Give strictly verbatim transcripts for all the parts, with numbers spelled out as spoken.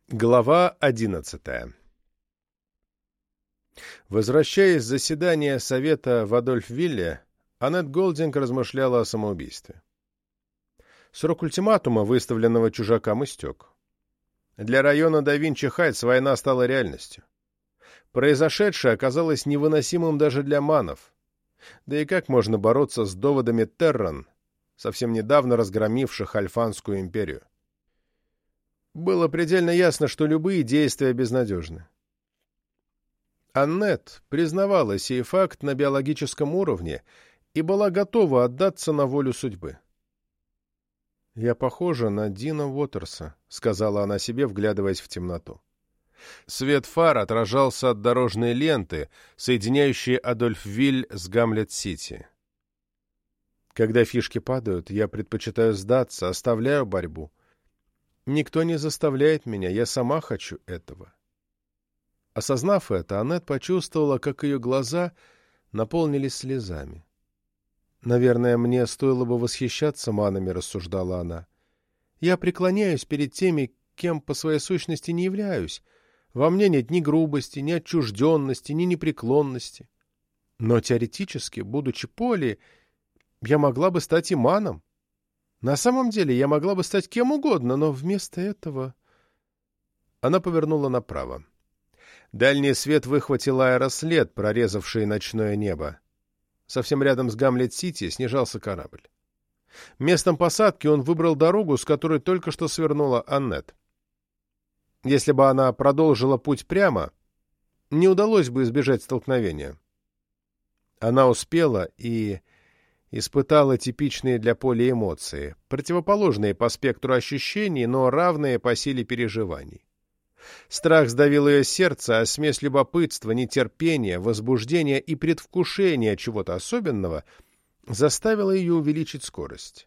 Глава одиннадцатая. Возвращаясь с заседания совета в Адольфвилле, Аннет Голдинг размышляла о самоубийстве. Срок ультиматума, выставленного чужакам, истек. Для района да Винчи-Хайтс война стала реальностью. Произошедшее оказалось невыносимым даже для манов. Да и как можно бороться с доводами Терран, совсем недавно разгромивших Альфанскую империю? Было предельно ясно, что любые действия безнадежны. Аннет признавала сей факт на биологическом уровне и была готова отдаться на волю судьбы. «Я похожа на Дина Уотерса», — сказала она себе, вглядываясь в темноту. Свет фар отражался от дорожной ленты, соединяющей Адольфвиль с Гамлет-Сити. «Когда фишки падают, я предпочитаю сдаться, оставляю борьбу. Никто не заставляет меня, я сама хочу этого». Осознав это, Аннет почувствовала, как ее глаза наполнились слезами. «Наверное, мне стоило бы восхищаться манами», — рассуждала она. «Я преклоняюсь перед теми, кем по своей сущности не являюсь. Во мне нет ни грубости, ни отчужденности, ни непреклонности. Но теоретически, будучи Поли, я могла бы стать и маном. На самом деле я могла бы стать кем угодно, но вместо этого...» Она повернула направо. Дальний свет выхватил аэрослед, прорезавший ночное небо. Совсем рядом с Гамлет-Сити снижался корабль. Местом посадки он выбрал дорогу, с которой только что свернула Аннет. Если бы она продолжила путь прямо, не удалось бы избежать столкновения. Она успела и испытала типичные для Поли эмоции, противоположные по спектру ощущений, но равные по силе переживаний. Страх сдавил ее сердце, а смесь любопытства, нетерпения, возбуждения и предвкушения чего-то особенного заставила ее увеличить скорость.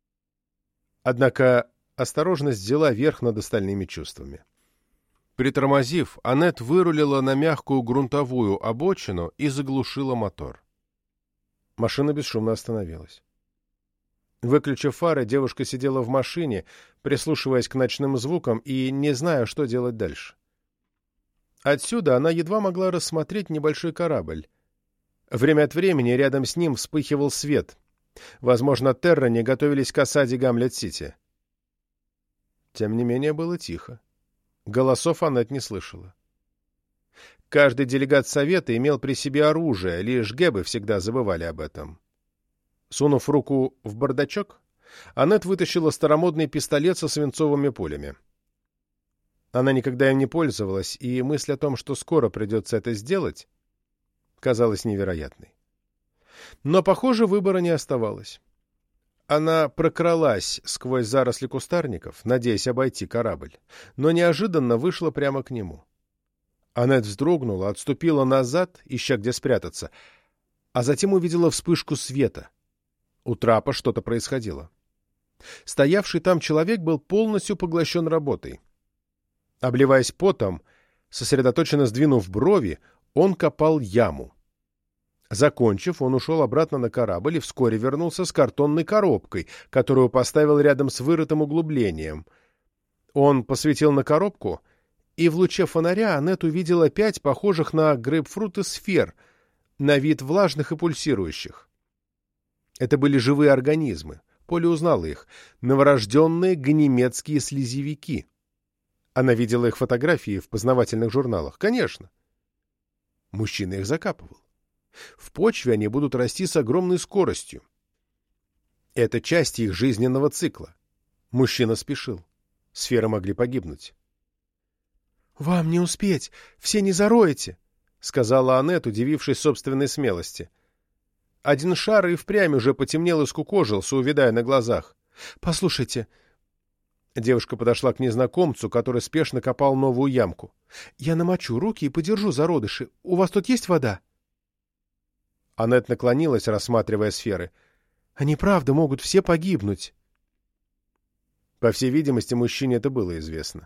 Однако осторожность взяла верх над остальными чувствами. Притормозив, Аннет вырулила на мягкую грунтовую обочину и заглушила мотор. Машина бесшумно остановилась. Выключив фары, девушка сидела в машине, прислушиваясь к ночным звукам и не зная, что делать дальше. Отсюда она едва могла рассмотреть небольшой корабль. Время от времени рядом с ним вспыхивал свет. Возможно, терране готовились к осаде Гамлет-Сити. Тем не менее, было тихо. Голосов Аннет не слышала. Каждый делегат совета имел при себе оружие, лишь гэбы всегда забывали об этом. Сунув руку в бардачок, Аннет вытащила старомодный пистолет со свинцовыми пулями. Она никогда им не пользовалась, и мысль о том, что скоро придется это сделать, казалась невероятной. Но, похоже, выбора не оставалось. Она прокралась сквозь заросли кустарников, надеясь обойти корабль, но неожиданно вышла прямо к нему. Аннет вздрогнула, отступила назад, ища где спрятаться, а затем увидела вспышку света. У трапа что-то происходило. Стоявший там человек был полностью поглощен работой. Обливаясь потом, сосредоточенно сдвинув брови, он копал яму. Закончив, он ушел обратно на корабль и вскоре вернулся с картонной коробкой, которую поставил рядом с вырытым углублением. Он посветил на коробку, и в луче фонаря Аннет увидела пять похожих на грейпфруты сфер, на вид влажных и пульсирующих. Это были живые организмы. Поли узнала их. Новорожденные ганимедские слизевики. Она видела их фотографии в познавательных журналах. Конечно. Мужчина их закапывал. В почве они будут расти с огромной скоростью. Это часть их жизненного цикла. Мужчина спешил. Сферы могли погибнуть. «Вам не успеть! Все не зароете!» — сказала Аннет, удивившись собственной смелости. Один шар и впрямь уже потемнел и скукожился, увядая на глазах. «Послушайте...» Девушка подошла к незнакомцу, который спешно копал новую ямку. «Я намочу руки и подержу зародыши. У вас тут есть вода?» Аннет наклонилась, рассматривая сферы. «Они правда могут все погибнуть». По всей видимости, мужчине это было известно.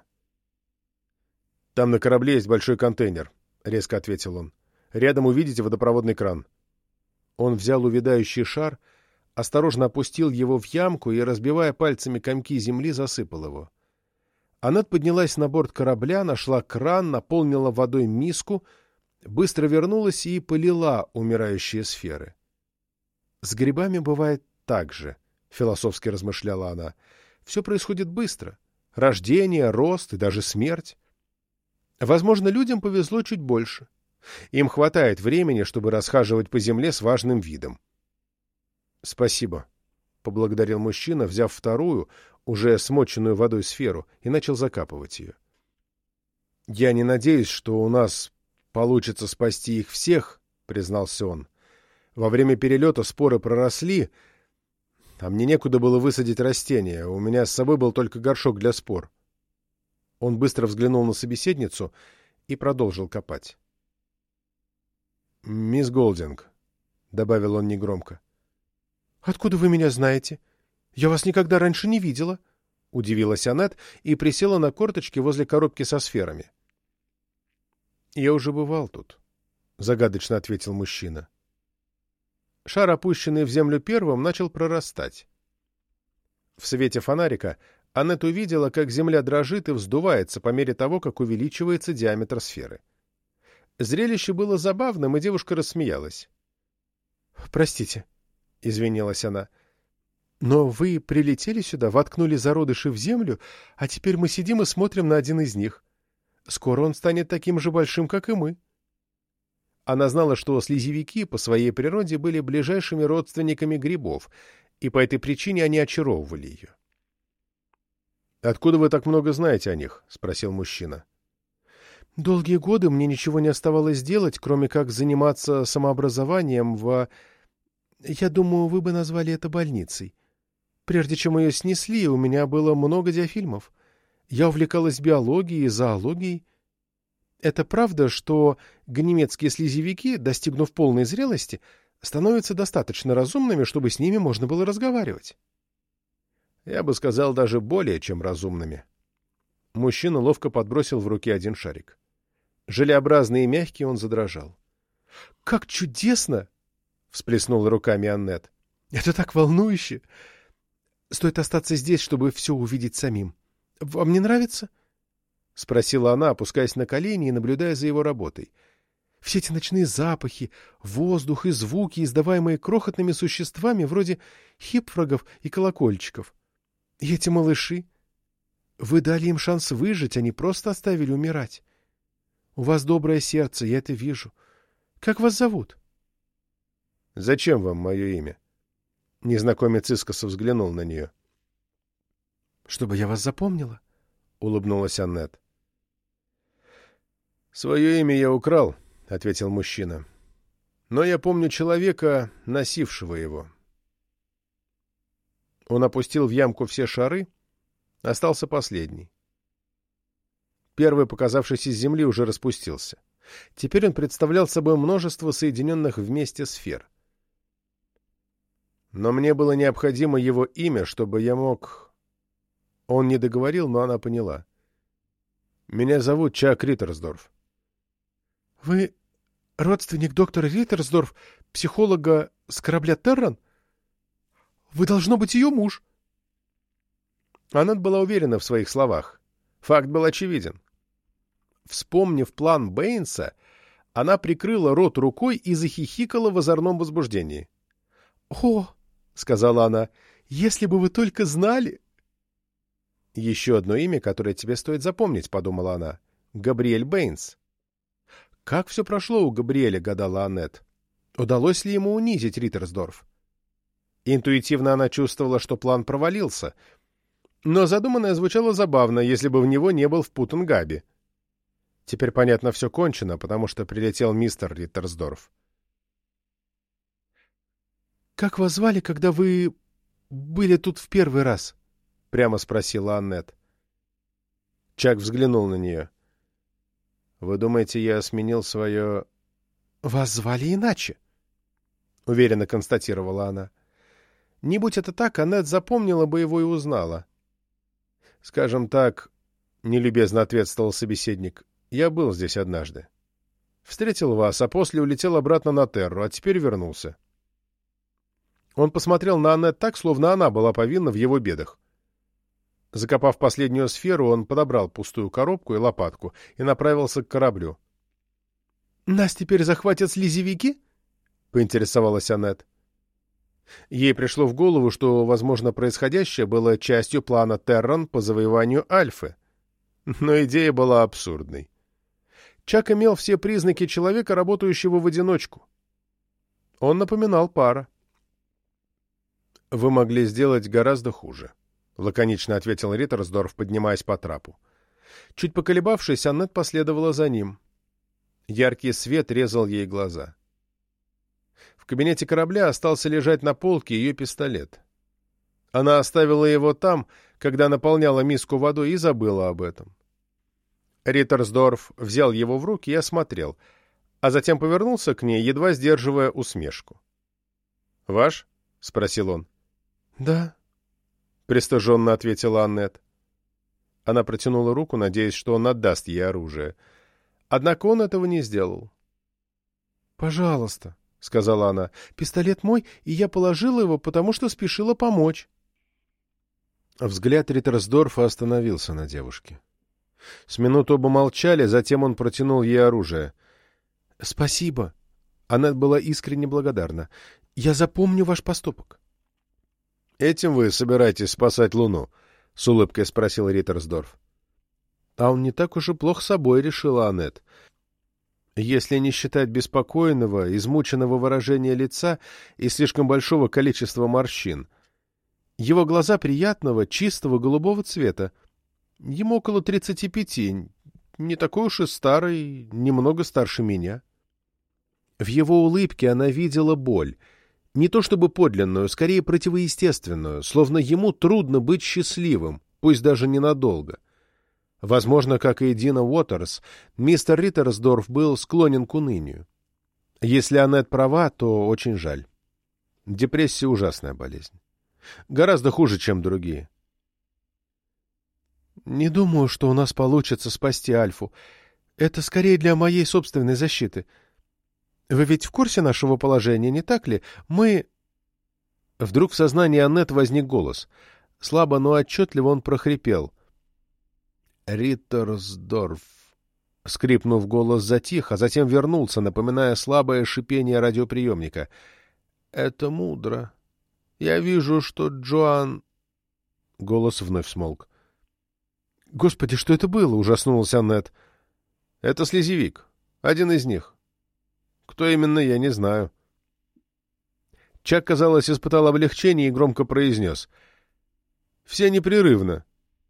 «Там на корабле есть большой контейнер», — резко ответил он. «Рядом увидите водопроводный кран». Он взял увядающий шар, осторожно опустил его в ямку и, разбивая пальцами комки земли, засыпал его. Аннет поднялась на борт корабля, нашла кран, наполнила водой миску, быстро вернулась и полила умирающие сферы. «С грибами бывает так же», — философски размышляла она. «Все происходит быстро. Рождение, рост и даже смерть. Возможно, людям повезло чуть больше. Им хватает времени, чтобы расхаживать по земле с важным видом». «Спасибо», — поблагодарил мужчина, взяв вторую, уже смоченную водой сферу, и начал закапывать ее. «Я не надеюсь, что у нас получится спасти их всех», — признался он. «Во время перелета споры проросли, а мне некуда было высадить растения, у меня с собой был только горшок для спор». Он быстро взглянул на собеседницу и продолжил копать. «Мисс Голдинг», — добавил он негромко. «Откуда вы меня знаете? Я вас никогда раньше не видела», — удивилась Аннет и присела на корточки возле коробки со сферами. «Я уже бывал тут», — загадочно ответил мужчина. Шар, опущенный в землю первым, начал прорастать. В свете фонарика Аннет увидела, как земля дрожит и вздувается по мере того, как увеличивается диаметр сферы. Зрелище было забавным, и девушка рассмеялась. «Простите», — извинилась она, — «но вы прилетели сюда, воткнули зародыши в землю, а теперь мы сидим и смотрим на один из них. Скоро он станет таким же большим, как и мы». Она знала, что слизевики по своей природе были ближайшими родственниками грибов, и по этой причине они очаровывали ее. «Откуда вы так много знаете о них?» — спросил мужчина. «Долгие годы мне ничего не оставалось делать, кроме как заниматься самообразованием в... Я думаю, вы бы назвали это больницей. Прежде чем ее снесли, у меня было много диафильмов. Я увлекалась биологией и зоологией. Это правда, что ганимедские слизевики, достигнув полной зрелости, становятся достаточно разумными, чтобы с ними можно было разговаривать?» «Я бы сказал, даже более чем разумными». Мужчина ловко подбросил в руки один шарик. Желеобразный и мягкий, он задрожал. «Как чудесно!» — всплеснула руками Аннет. «Это так волнующе! Стоит остаться здесь, чтобы все увидеть самим. Вам не нравится?» — спросила она, опускаясь на колени и наблюдая за его работой. «Все эти ночные запахи, воздух и звуки, издаваемые крохотными существами вроде хипфрогов и колокольчиков. И эти малыши. Вы дали им шанс выжить, а не просто оставили умирать. У вас доброе сердце, я это вижу. Как вас зовут?» «Зачем вам мое имя?» Незнакомец искоса взглянул на нее. «Чтобы я вас запомнила», — улыбнулась Аннет. «Свое имя я украл», — ответил мужчина. «Но я помню человека, носившего его». Он опустил в ямку все шары, остался последний. Первый, показавшийся из земли, уже распустился. Теперь он представлял собой множество соединенных вместе сфер. Но мне было необходимо его имя, чтобы я мог... Он не договорил, но она поняла. «Меня зовут Чак Риттерсдорф». «Вы родственник доктора Риттерсдорф, психолога с корабля «Терран»? Вы, должно быть, ее муж». Аннет была уверена в своих словах. Факт был очевиден. Вспомнив план Бэйнса, она прикрыла рот рукой и захихикала в озорном возбуждении. «О!» — сказала она. «Если бы вы только знали...» «Еще одно имя, которое тебе стоит запомнить», — подумала она. «Габриэль Бэйнс». Как все прошло у Габриэля, гадала Аннет. Удалось ли ему унизить Риттерсдорф? Интуитивно она чувствовала, что план провалился, но задуманное звучало забавно, если бы в него не был впутан Габи. Теперь, понятно, все кончено, потому что прилетел мистер Риттерсдорф. «Как вас звали, когда вы были тут в первый раз?» — прямо спросила Аннет. Чак взглянул на нее. «Вы думаете, я сменил свое...» «Вас звали иначе», — уверенно констатировала она. Не будь это так, Аннет запомнила бы его и узнала. «Скажем так, — нелюбезно ответствовал собеседник, — я был здесь однажды. Встретил вас, а после улетел обратно на Терру, а теперь вернулся». Он посмотрел на Аннет так, словно она была повинна в его бедах. Закопав последнюю сферу, он подобрал пустую коробку и лопатку и направился к кораблю. — Нас теперь захватят слизевики? — поинтересовалась Аннет. Ей пришло в голову, что, возможно, происходящее было частью плана Терран по завоеванию Альфы. Но идея была абсурдной. Чак имел все признаки человека, работающего в одиночку. Он напоминал пара. «Вы могли сделать гораздо хуже», — лаконично ответил Риттерсдорф, поднимаясь по трапу. Чуть поколебавшись, Аннет последовала за ним. Яркий свет резал ей глаза. В кабинете корабля остался лежать на полке ее пистолет. Она оставила его там, когда наполняла миску водой, и забыла об этом. Риттерсдорф взял его в руки и осмотрел, а затем повернулся к ней, едва сдерживая усмешку. «Ваш?» — спросил он. «Да», — пристыженно ответила Аннет. Она протянула руку, надеясь, что он отдаст ей оружие. Однако он этого не сделал. «Пожалуйста», — сказала она, — «пистолет мой, и я положила его, потому что спешила помочь». Взгляд Риттерсдорфа остановился на девушке. С минуту оба молчали, затем он протянул ей оружие. «Спасибо». Аннет была искренне благодарна. «Я запомню ваш поступок». «Этим вы собираетесь спасать Луну?» — с улыбкой спросил Риттерсдорф. «А он не так уж и плох собой», — решила Аннет. Если не считать беспокойного, измученного выражения лица и слишком большого количества морщин. Его глаза приятного, чистого голубого цвета. Ему около тридцати пяти, не такой уж и старый, немного старше меня. В его улыбке она видела боль. Не то чтобы подлинную, скорее противоестественную, словно ему трудно быть счастливым, пусть даже ненадолго. Возможно, как и Дина Уотерс, мистер Риттерсдорф был склонен к унынию. Если Аннет права, то очень жаль. Депрессия — ужасная болезнь. Гораздо хуже, чем другие. «Не думаю, что у нас получится спасти Альфу. Это скорее для моей собственной защиты. Вы ведь в курсе нашего положения, не так ли? Мы...» Вдруг в сознании Аннет возник голос. Слабо, но отчетливо он прохрипел. «Риттерсдорф». Скрипнув, голос затих, а затем вернулся, напоминая слабое шипение радиоприемника. «Это мудро. Я вижу, что Джоан...» Голос вновь смолк. «Господи, что это было?» — ужаснулся Аннет. «Это слизевик. Один из них. Кто именно, я не знаю». Чак, казалось, испытал облегчение и громко произнес. «Все непрерывно».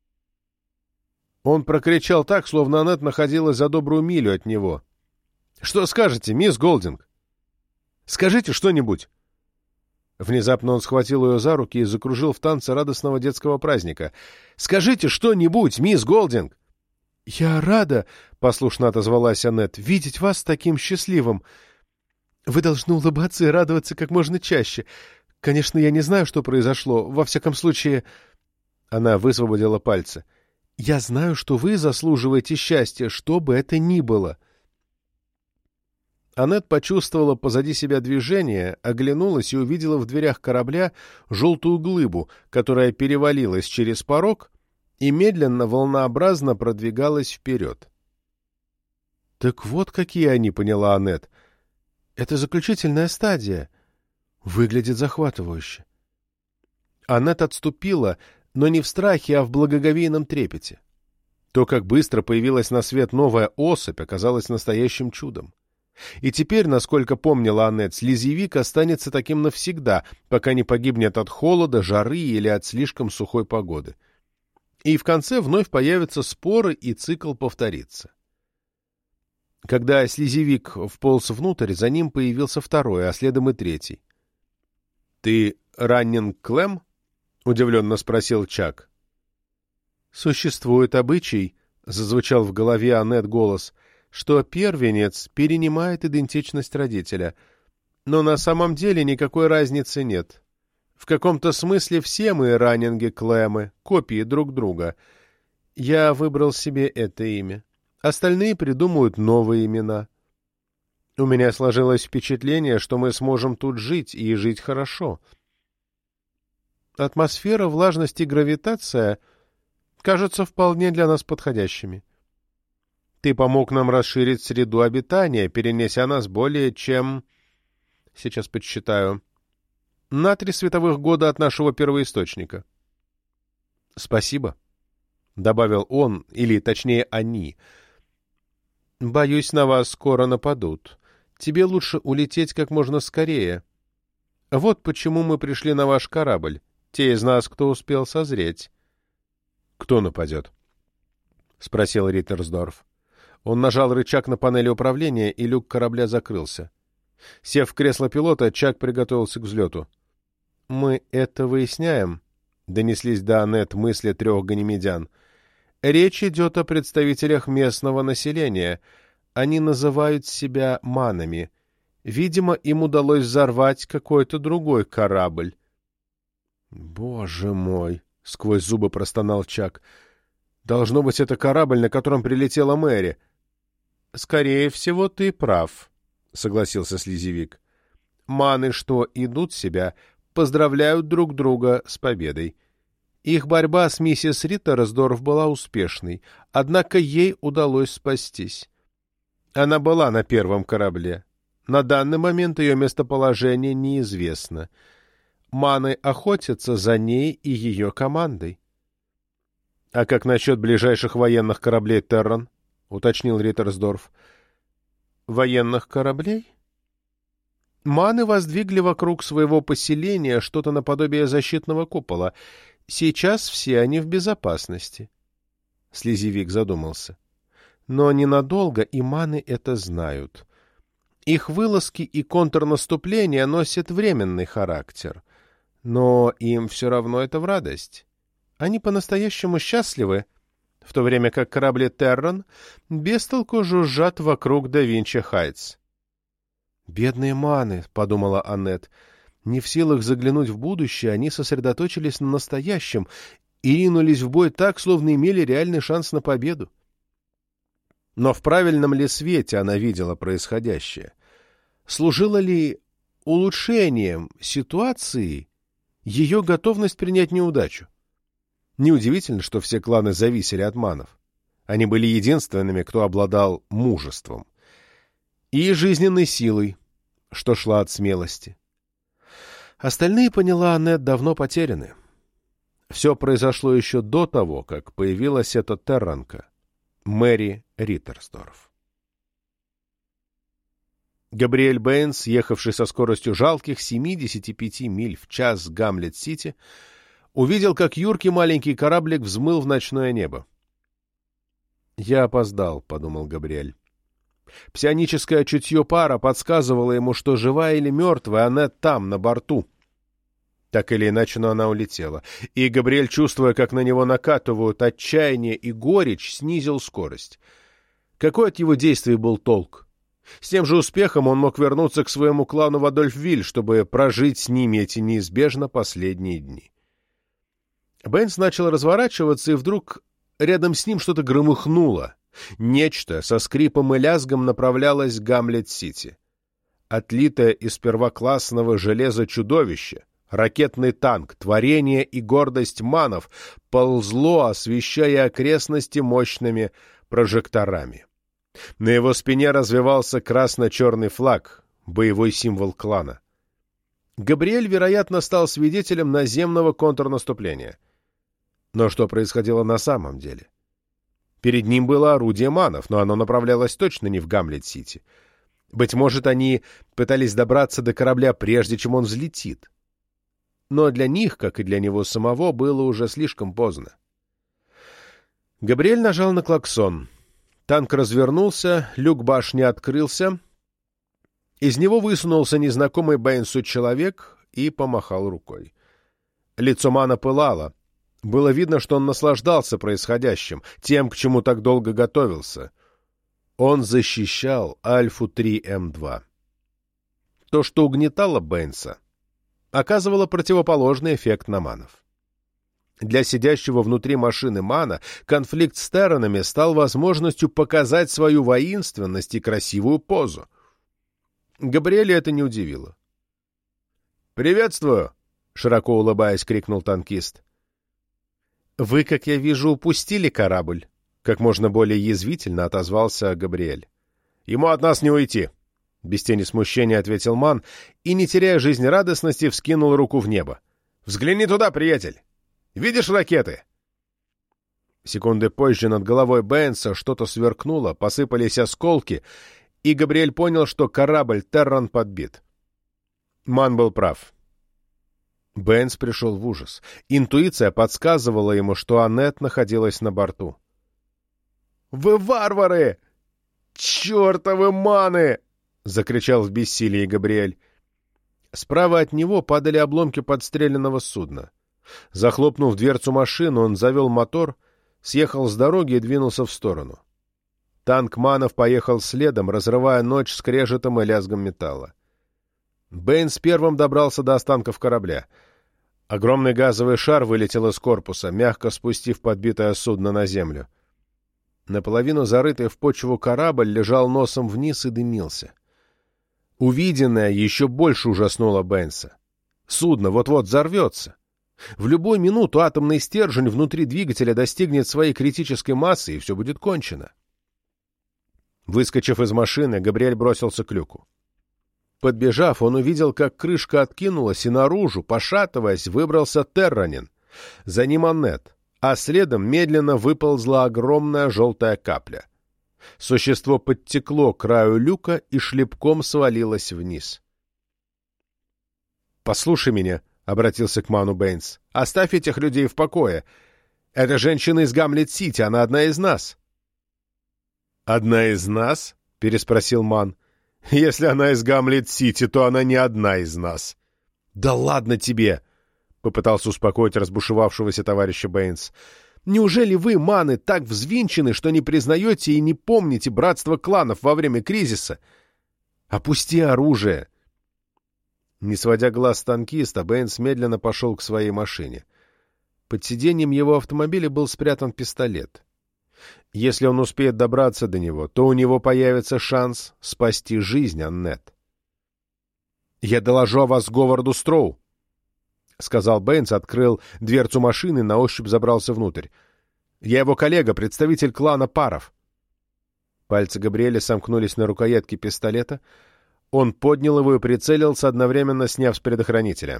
Он прокричал так, словно Аннет находилась за добрую милю от него. «Что скажете, мисс Голдинг? Скажите что-нибудь!» Внезапно он схватил ее за руки и закружил в танце радостного детского праздника. «Скажите что-нибудь, мисс Голдинг!» «Я рада, — послушно отозвалась Аннет, — видеть вас таким счастливым. Вы должны улыбаться и радоваться как можно чаще. Конечно, я не знаю, что произошло. Во всяком случае...» Она высвободила пальцы. «Я знаю, что вы заслуживаете счастья, что бы это ни было». Аннет почувствовала позади себя движение, оглянулась и увидела в дверях корабля желтую глыбу, которая перевалилась через порог и медленно, волнообразно продвигалась вперед. «Так вот какие они», — поняла Аннет. «Это заключительная стадия. Выглядит захватывающе». Аннет отступила, но не в страхе, а в благоговейном трепете. То, как быстро появилась на свет новая особь, оказалось настоящим чудом. И теперь, насколько помнила Аннет, слизевик останется таким навсегда, пока не погибнет от холода, жары или от слишком сухой погоды. И в конце вновь появятся споры, и цикл повторится. Когда слизевик вполз внутрь, за ним появился второй, а следом и третий. — Ты Раннинг Клэм? — удивленно спросил Чак. «Существует обычай, — зазвучал в голове Аннет голос, — что первенец перенимает идентичность родителя. Но на самом деле никакой разницы нет. В каком-то смысле все мы Раннинги Клэмы, копии друг друга. Я выбрал себе это имя. Остальные придумают новые имена. У меня сложилось впечатление, что мы сможем тут жить и жить хорошо. Атмосфера, влажность и гравитация кажутся вполне для нас подходящими. Ты помог нам расширить среду обитания, перенеся нас более чем... Сейчас подсчитаю. На три световых года от нашего первоисточника. — Спасибо, — добавил он, или, точнее, они. — Боюсь, на вас скоро нападут. Тебе лучше улететь как можно скорее. Вот почему мы пришли на ваш корабль, те из нас, кто успел созреть. — Кто нападет? — спросил Риттерсдорф. Он нажал рычаг на панели управления, и люк корабля закрылся. Сев в кресло пилота, Чак приготовился к взлету. — Мы это выясняем, — донеслись до Аннет мысли трех ганимедян. — Речь идет о представителях местного населения. Они называют себя манами. Видимо, им удалось взорвать какой-то другой корабль. — Боже мой! — сквозь зубы простонал Чак. — Должно быть, это корабль, на котором прилетела Мэри. — Скорее всего, ты прав, — согласился Слизевик. — Маны, что идут себя, поздравляют друг друга с победой. Их борьба с миссис Риттерсдорф была успешной, однако ей удалось спастись. Она была на первом корабле. На данный момент ее местоположение неизвестно. Маны охотятся за ней и ее командой. — А как насчет ближайших военных кораблей Терран? — уточнил Риттерсдорф. — Военных кораблей? Маны воздвигли вокруг своего поселения что-то наподобие защитного купола. Сейчас все они в безопасности. Слизевик задумался. Но ненадолго и маны это знают. Их вылазки и контрнаступления носят временный характер. Но им все равно это в радость. Они по-настоящему счастливы, в то время как корабли Терран бестолку жужжат вокруг да Винчи-Хайтс. «Бедные маны», — подумала Аннет, — не в силах заглянуть в будущее, они сосредоточились на настоящем и ринулись в бой так, словно имели реальный шанс на победу. Но в правильном ли свете она видела происходящее? Служила ли улучшением ситуации ее готовность принять неудачу? Неудивительно, что все кланы зависели от манов. Они были единственными, кто обладал мужеством и жизненной силой, что шла от смелости. Остальные, поняла Аннет, давно потеряны. Все произошло еще до того, как появилась эта терранка, Мэри Риттерсдорф. Габриэль Бэйнс, ехавший со скоростью жалких семидесяти пяти миль в час с Гамлет-Сити, увидел, как юркий маленький кораблик взмыл в ночное небо. «Я опоздал», — подумал Габриэль. Псионическое чутье пара подсказывало ему, что живая или мертвая, она там, на борту. Так или иначе, но она улетела. И Габриэль, чувствуя, как на него накатывают отчаяние и горечь, снизил скорость. Какой от его действий был толк? С тем же успехом он мог вернуться к своему клану в Адольфвиль, чтобы прожить с ними эти неизбежно последние дни. Бэйнс начал разворачиваться, и вдруг рядом с ним что-то громыхнуло. Нечто со скрипом и лязгом направлялось к Гамлет-Сити. Отлитое из первоклассного железа чудовище, ракетный танк, творение и гордость манов, ползло, освещая окрестности мощными прожекторами. На его спине развевался красно-черный флаг, боевой символ клана. Габриэль, вероятно, стал свидетелем наземного контрнаступления. Но что происходило на самом деле? Перед ним было орудие манов, но оно направлялось точно не в Гамлет-Сити. Быть может, они пытались добраться до корабля, прежде чем он взлетит. Но для них, как и для него самого, было уже слишком поздно. Габриэль нажал на клаксон. Танк развернулся, люк башни открылся. Из него высунулся незнакомый Бэйнсу человек и помахал рукой. Лицо мана пылало. Было видно, что он наслаждался происходящим, тем, к чему так долго готовился. Он защищал Альфу три эм два. То, что угнетало Бэйнса, оказывало противоположный эффект на манов. Для сидящего внутри машины мана конфликт с Терранами стал возможностью показать свою воинственность и красивую позу. Габриэля это не удивило. «Приветствую!» — широко улыбаясь, крикнул танкист. «Вы, как я вижу, упустили корабль», — как можно более язвительно отозвался Габриэль. «Ему от нас не уйти», — без тени смущения ответил Ман и, не теряя жизнерадостности, вскинул руку в небо. «Взгляни туда, приятель! Видишь ракеты?» Секунды позже над головой Бэйнса что-то сверкнуло, посыпались осколки, и Габриэль понял, что корабль Терран подбит. Ман был прав. Бэйнс пришел в ужас. Интуиция подсказывала ему, что Аннет находилась на борту. «Вы варвары! Чертовы маны!» — закричал в бессилии Габриэль. Справа от него падали обломки подстреленного судна. Захлопнув дверцу машины, он завел мотор, съехал с дороги и двинулся в сторону. Танк манов поехал следом, разрывая ночь скрежетом и лязгом металла. Бэйнс первым добрался до останков корабля. Огромный газовый шар вылетел из корпуса, мягко спустив подбитое судно на землю. Наполовину зарытый в почву корабль лежал носом вниз и дымился. Увиденное еще больше ужаснуло Бэйнса. Судно вот-вот взорвется. В любую минуту атомный стержень внутри двигателя достигнет своей критической массы, и все будет кончено. Выскочив из машины, Габриэль бросился к люку. Подбежав, он увидел, как крышка откинулась, и наружу, пошатываясь, выбрался Терранин. За ним Аннет, а следом медленно выползла огромная желтая капля. Существо подтекло к краю люка и шлепком свалилось вниз. «Послушай меня», — обратился к Ману Бэйнс. «Оставь этих людей в покое. Это женщина из Гамлет-Сити, она одна из нас». «Одна из нас?» — переспросил Ман. «Если она из Гамлет-Сити, то она не одна из нас». «Да ладно тебе!» — попытался успокоить разбушевавшегося товарища Бэйнс. «Неужели вы, маны, так взвинчены, что не признаете и не помните братство кланов во время кризиса? Опусти оружие!» Не сводя глаз с танкиста, Бэйнс медленно пошел к своей машине. Под сиденьем его автомобиля был спрятан пистолет. Если он успеет добраться до него, то у него появится шанс спасти жизнь Аннет. «Я доложу о вас Говарду Строу», — сказал Бэйнс, открыл дверцу машины и на ощупь забрался внутрь. «Я его коллега, представитель клана Паров». Пальцы Габриэля сомкнулись на рукоятке пистолета. Он поднял его и прицелился, одновременно сняв с предохранителя.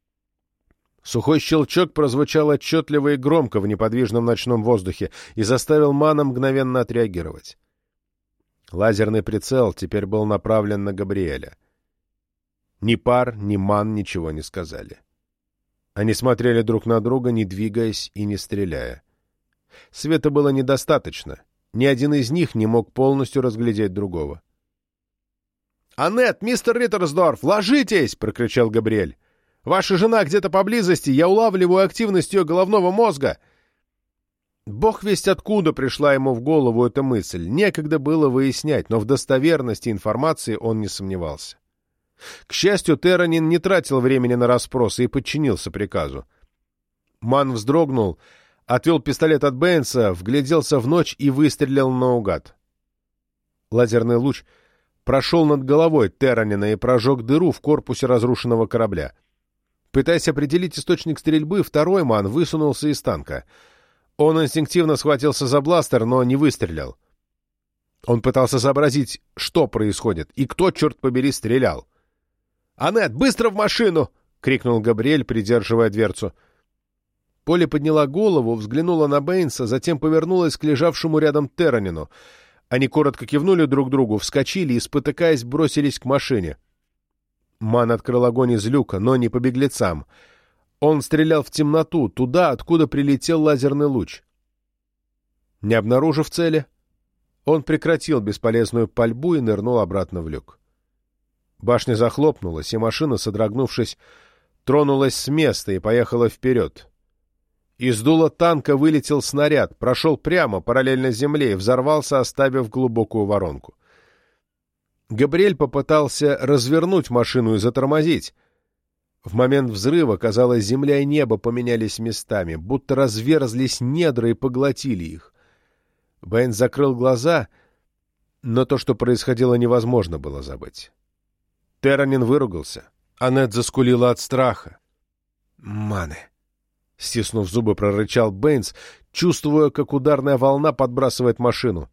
Сухой щелчок прозвучал отчетливо и громко в неподвижном ночном воздухе и заставил Мана мгновенно отреагировать. Лазерный прицел теперь был направлен на Габриэля. Ни Пар, ни Ман ничего не сказали. Они смотрели друг на друга, не двигаясь и не стреляя. Света было недостаточно. Ни один из них не мог полностью разглядеть другого. «Аннет, мистер Риттерсдорф, ложитесь!» — прокричал Габриэль. «Ваша жена где-то поблизости, я улавливаю активность ее головного мозга!» Бог весть откуда пришла ему в голову эта мысль. Некогда было выяснять, но в достоверности информации он не сомневался. К счастью, Терранин не тратил времени на расспросы и подчинился приказу. Ман вздрогнул, отвел пистолет от Бэйнса, вгляделся в ночь и выстрелил наугад. Лазерный луч прошел над головой Терранина и прожег дыру в корпусе разрушенного корабля. Пытаясь определить источник стрельбы, второй Ман высунулся из танка. Он инстинктивно схватился за бластер, но не выстрелил. Он пытался сообразить, что происходит, и кто, черт побери, стрелял. «Аннет, быстро в машину!» — крикнул Габриэль, придерживая дверцу. Полли подняла голову, взглянула на Бэйнса, затем повернулась к лежавшему рядом Терранину. Они коротко кивнули друг другу, вскочили и, спотыкаясь, бросились к машине. Ман открыл огонь из люка, но не по беглецам. Он стрелял в темноту, туда, откуда прилетел лазерный луч. Не обнаружив цели, он прекратил бесполезную пальбу и нырнул обратно в люк. Башня захлопнулась, и машина, содрогнувшись, тронулась с места и поехала вперед. Из дула танка вылетел снаряд, прошел прямо, параллельно земле, и взорвался, оставив глубокую воронку. Габриэль попытался развернуть машину и затормозить. В момент взрыва, казалось, земля и небо поменялись местами, будто разверзлись недра и поглотили их. Бэйнс закрыл глаза, но то, что происходило, невозможно было забыть. Терранин выругался. Аннет заскулила от страха. «Маны! — стиснув зубы, прорычал Бэйнс, чувствуя, как ударная волна подбрасывает машину.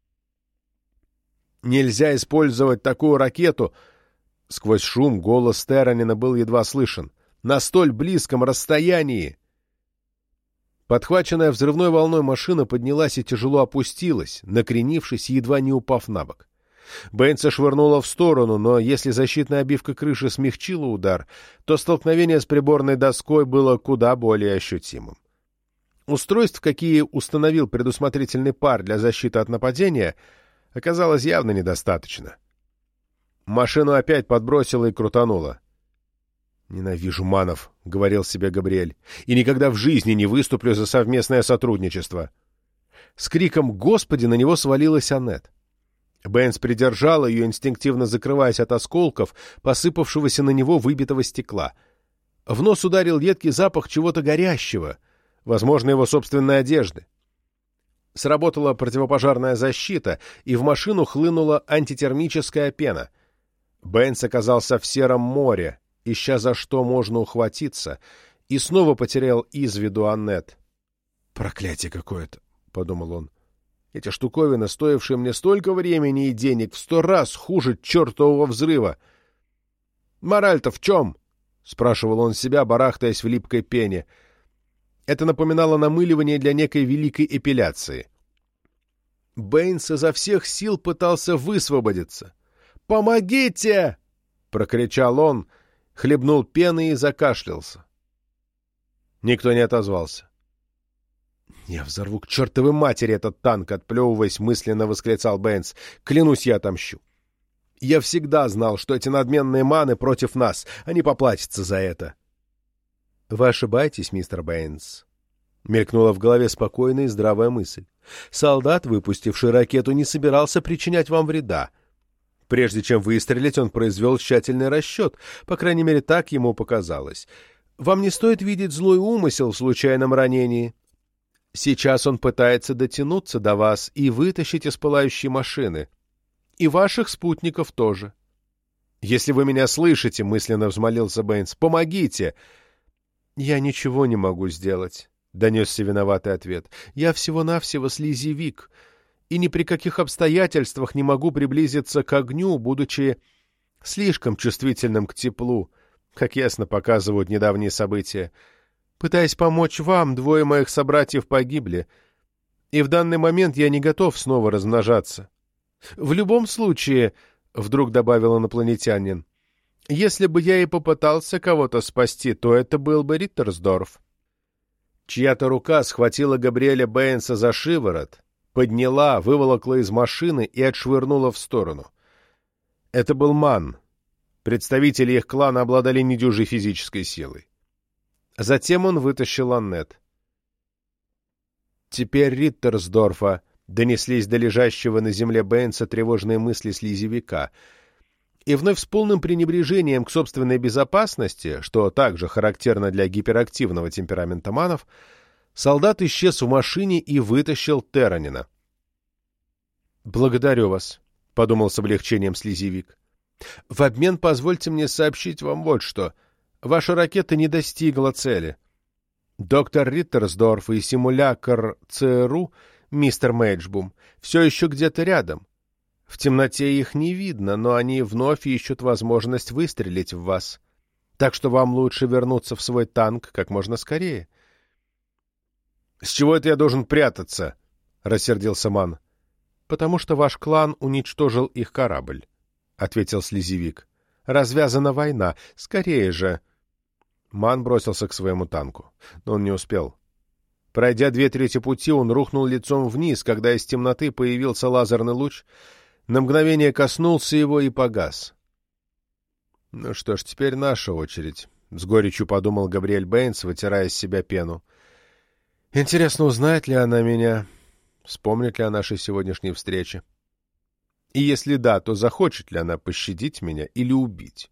«Нельзя использовать такую ракету!» Сквозь шум голос Терранина был едва слышен. «На столь близком расстоянии!» Подхваченная взрывной волной машина поднялась и тяжело опустилась, накренившись и едва не упав на бок. Бэйнса швырнула в сторону, но если защитная обивка крыши смягчила удар, то столкновение с приборной доской было куда более ощутимым. Устройств, какие установил предусмотрительный пар для защиты от нападения, оказалось явно недостаточно. Машину опять подбросило и крутануло. «Ненавижу манов», — говорил себе Габриэль, — «и никогда в жизни не выступлю за совместное сотрудничество». С криком «Господи!» на него свалилась Аннет. Бэйнс придержал ее, инстинктивно закрываясь от осколков, посыпавшегося на него выбитого стекла. В нос ударил едкий запах чего-то горящего, возможно, его собственной одежды. Сработала противопожарная защита, и в машину хлынула антитермическая пена. Бэйнс оказался в сером море, ища за что можно ухватиться, и снова потерял из виду Аннет. «Проклятие какое-то!» — подумал он. «Эти штуковины, стоившие мне столько времени и денег, в сто раз хуже чертового взрыва!» «Мораль-то в чем?» — спрашивал он себя, барахтаясь в липкой пене. Это напоминало намыливание для некой великой эпиляции. Бэйнс изо всех сил пытался высвободиться. «Помогите!» — прокричал он, хлебнул пены и закашлялся. Никто не отозвался. «Я взорву к чертовой матери этот танк!» — отплевываясь, мысленно восклицал Бэйнс. «Клянусь, я отомщу. Я всегда знал, что эти надменные маны против нас. Они поплатятся за это». «Вы ошибаетесь, мистер Бэйнс», — мелькнула в голове спокойная и здравая мысль. «Солдат, выпустивший ракету, не собирался причинять вам вреда. Прежде чем выстрелить, он произвел тщательный расчет, по крайней мере, так ему показалось. Вам не стоит видеть злой умысел в случайном ранении. Сейчас он пытается дотянуться до вас и вытащить из пылающей машины. И ваших спутников тоже. Если вы меня слышите, — мысленно взмолился Бэйнс, — помогите!» «Я ничего не могу сделать», — донесся виноватый ответ. «Я всего-навсего слизевик, и ни при каких обстоятельствах не могу приблизиться к огню, будучи слишком чувствительным к теплу, как ясно показывают недавние события. Пытаясь помочь вам, двое моих собратьев погибли, и в данный момент я не готов снова размножаться. В любом случае, — вдруг добавил инопланетянин, — если бы я и попытался кого-то спасти, то это был бы Риттерсдорф». Чья-то рука схватила Габриэля Бэйнса за шиворот, подняла, выволокла из машины и отшвырнула в сторону. Это был Ман. Представители их клана обладали недюжей физической силой. Затем он вытащил Аннет. «Теперь Риттерсдорфа», — донеслись до лежащего на земле Бэйнса тревожные мысли слизевика, и вновь с полным пренебрежением к собственной безопасности, что также характерно для гиперактивного темперамента манов, солдат исчез в машине и вытащил Терранина. «Благодарю вас», — подумал с облегчением слизевик. «В обмен позвольте мне сообщить вам вот что. Ваша ракета не достигла цели. Доктор Риттерсдорф и симулятор ЦРУ, мистер Мейджбум, все еще где-то рядом. В темноте их не видно, но они вновь ищут возможность выстрелить в вас. Так что вам лучше вернуться в свой танк как можно скорее». «С чего это я должен прятаться?» — рассердился Ман. «Потому что ваш клан уничтожил их корабль», — ответил слизевик. «Развязана война. Скорее же». Ман бросился к своему танку, но он не успел. Пройдя две трети пути, он рухнул лицом вниз, когда из темноты появился лазерный луч, на мгновение коснулся его и погас. «Ну что ж, теперь наша очередь», — с горечью подумал Габриэль Бэйнс, вытирая с себя пену. «Интересно, узнает ли она меня, вспомнит ли о нашей сегодняшней встрече? И если да, то захочет ли она пощадить меня или убить?»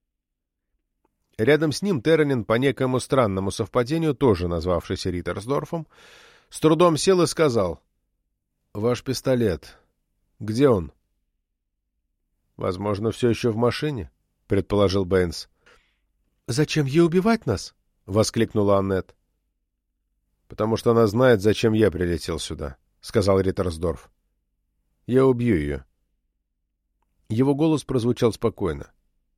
Рядом с ним Терранин, по некоему странному совпадению, тоже назвавшийся Риттерсдорфом, с трудом сел и сказал: «Ваш пистолет. Где он?» «Возможно, все еще в машине», — предположил Бэйнс. «Зачем ей убивать нас?» — воскликнула Аннет. «Потому что она знает, зачем я прилетел сюда», — сказал Риттерсдорф. «Я убью ее». Его голос прозвучал спокойно.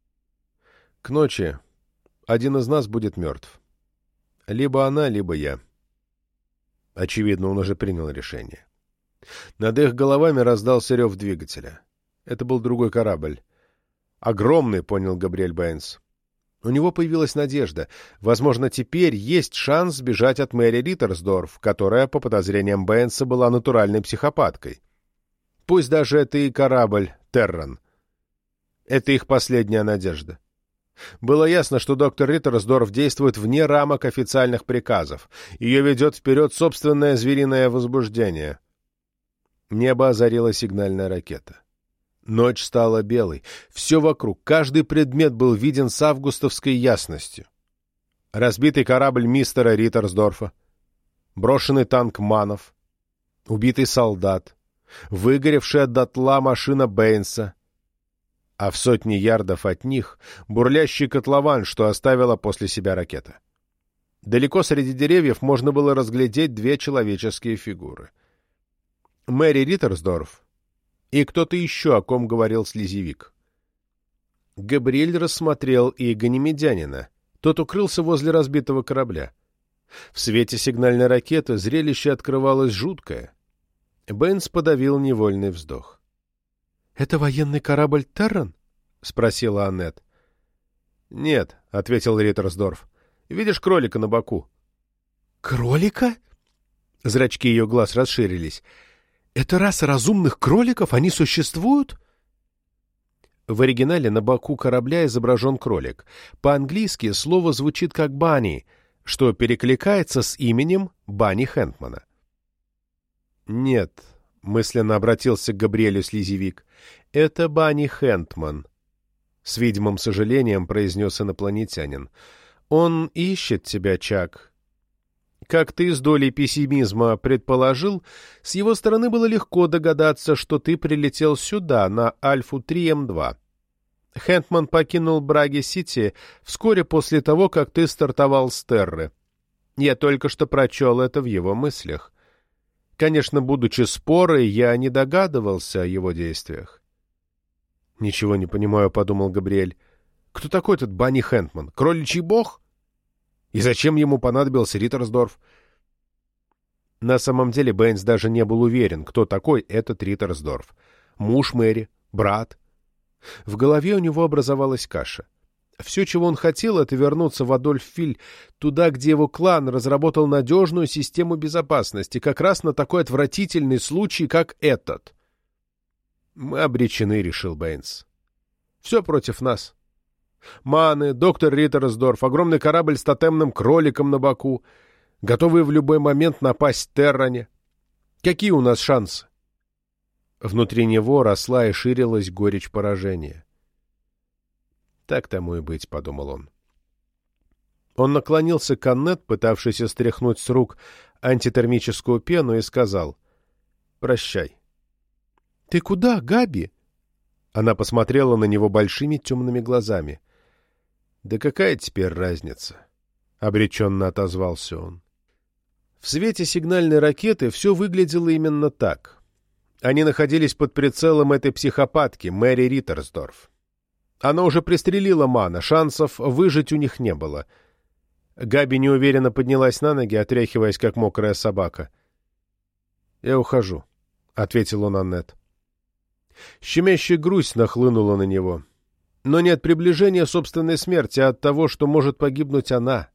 «К ночи один из нас будет мертв. Либо она, либо я». Очевидно, он уже принял решение. Над их головами раздался рев двигателя. Это был другой корабль. «Огромный», — понял Габриэль Бэйнс. У него появилась надежда. Возможно, теперь есть шанс сбежать от Мэри Риттерсдорф, которая, по подозрениям Бэйнса, была натуральной психопаткой. Пусть даже это и корабль «Терран». Это их последняя надежда. Было ясно, что доктор Риттерсдорф действует вне рамок официальных приказов. Ее ведет вперед собственное звериное возбуждение. Небо озарила сигнальная ракета. Ночь стала белой. Все вокруг, каждый предмет был виден с августовской ясностью. Разбитый корабль мистера Риттерсдорфа, брошенный танк Манов, убитый солдат, выгоревшая дотла машина Бэйнса, а в сотни ярдов от них бурлящий котлован, что оставила после себя ракета. Далеко среди деревьев можно было разглядеть две человеческие фигуры. Мэри Риттерсдорф и кто-то еще, о ком говорил слезевик. Габриэль рассмотрел и ганимедянина. Тот укрылся возле разбитого корабля. В свете сигнальной ракеты зрелище открывалось жуткое. Бэйнс подавил невольный вздох. — Это военный корабль «Терран»? — спросила Аннет. — Нет, — ответил Риттерсдорф. — Видишь кролика на боку? — Кролика? Зрачки ее глаз расширились. Это раса разумных кроликов? Они существуют? В оригинале на боку корабля изображен кролик. По-английски слово звучит как «банни», что перекликается с именем Банни Хэнтмана. «Нет», — мысленно обратился к Габриэлю слезевик, — «это Банни Хэнтман», — с видимым сожалением произнес инопланетянин. «Он ищет тебя, Чак». Как ты с долей пессимизма предположил, с его стороны было легко догадаться, что ты прилетел сюда, на Альфу три М два. Хэнтман покинул Браги-Сити вскоре после того, как ты стартовал с Терры. Я только что прочел это в его мыслях. Конечно, будучи спорой, я не догадывался о его действиях. «Ничего не понимаю», — подумал Габриэль. «Кто такой этот Банни Хэнтман? Кроличий бог? И зачем ему понадобился Риттерсдорф?» На самом деле Бэйнс даже не был уверен, кто такой этот Риттерсдорф. Муж Мэри, брат. В голове у него образовалась каша. Все, чего он хотел, это вернуться в Адольфвиль, туда, где его клан разработал надежную систему безопасности, как раз на такой отвратительный случай, как этот. «Мы обречены», — решил Бэйнс. «Все против нас. Маны, доктор Риттерсдорф, огромный корабль с тотемным кроликом на боку, готовые в любой момент напасть Терране. Какие у нас шансы?» Внутри него росла и ширилась горечь поражения. «Так тому и быть», — подумал он. Он наклонился к Аннет, пытавшейся стряхнуть с рук антитермическую пену, и сказал: «Прощай». «Ты куда, Габи?» Она посмотрела на него большими темными глазами. «Да какая теперь разница?» — обреченно отозвался он. В свете сигнальной ракеты все выглядело именно так. Они находились под прицелом этой психопатки, Мэри Риттерсдорф. Она уже пристрелила Мана, шансов выжить у них не было. Габи неуверенно поднялась на ноги, отряхиваясь, как мокрая собака. «Я ухожу», — ответил он Аннет. Щемящая грусть нахлынула на него. Но не от приближения собственной смерти, а от того, что может погибнуть она.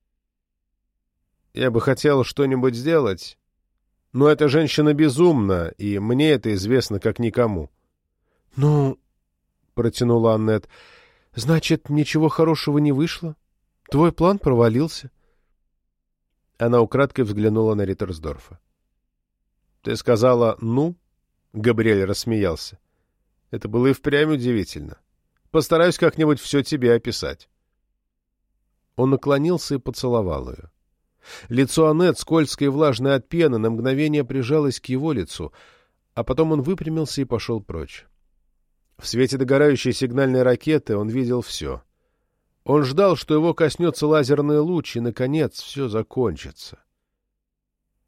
«Я бы хотел что-нибудь сделать, но эта женщина безумна, и мне это известно как никому». «Ну...» — протянула Аннет. «Значит, ничего хорошего не вышло? Твой план провалился?» Она украдкой взглянула на Риттерсдорфа. «Ты сказала «ну»?» — Габриэль рассмеялся. «Это было и впрямь удивительно. Постараюсь как-нибудь все тебе описать». Он наклонился и поцеловал ее. Лицо Аннет, скользкое и влажное от пены, на мгновение прижалось к его лицу, а потом он выпрямился и пошел прочь. В свете догорающей сигнальной ракеты он видел все. Он ждал, что его коснется лазерный луч, и, наконец, все закончится.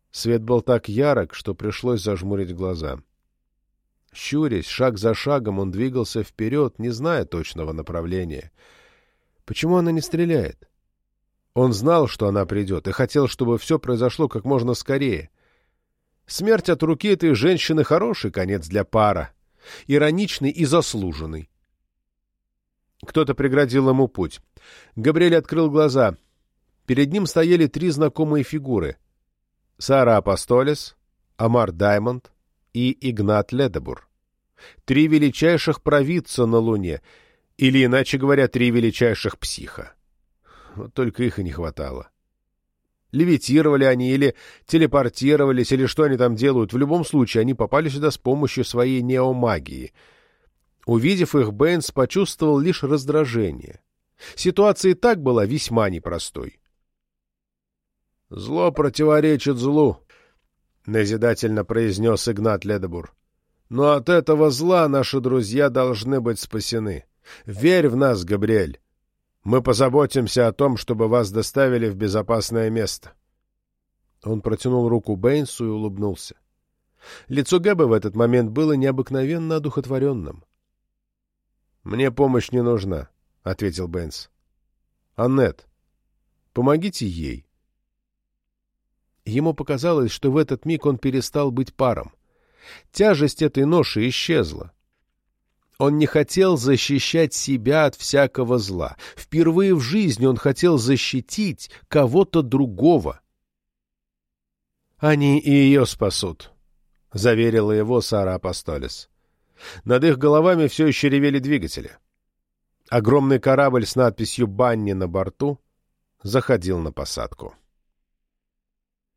Свет был так ярок, что пришлось зажмурить глаза. Щурясь, шаг за шагом он двигался вперед, не зная точного направления. Почему она не стреляет? Он знал, что она придет, и хотел, чтобы все произошло как можно скорее. Смерть от руки этой женщины — хороший конец для пара, ироничный и заслуженный. Кто-то преградил ему путь. Габриэль открыл глаза. Перед ним стояли три знакомые фигуры — Сара Апостолес, Амар Даймонд и Игнат Ледебур. Три величайших провидца на Луне, или, иначе говоря, три величайших психа. Вот только их и не хватало. Левитировали они или телепортировались, или что они там делают. В любом случае, они попали сюда с помощью своей неомагии. Увидев их, Бэйнс почувствовал лишь раздражение. Ситуация и так была весьма непростой. «Зло противоречит злу», — назидательно произнес Игнат Ледебур. «Но от этого зла наши друзья должны быть спасены. Верь в нас, Габриэль. Мы позаботимся о том, чтобы вас доставили в безопасное место». Он протянул руку Бэйнсу и улыбнулся. Лицо Гэба в этот момент было необыкновенно одухотворенным. «Мне помощь не нужна», — ответил Бэйнс. «Аннет, помогите ей». Ему показалось, что в этот миг он перестал быть паром. Тяжесть этой ноши исчезла. Он не хотел защищать себя от всякого зла. Впервые в жизни он хотел защитить кого-то другого. «Они и ее спасут», — заверила его Сара Апостолес. Над их головами все еще ревели двигатели. Огромный корабль с надписью «Банни» на борту заходил на посадку.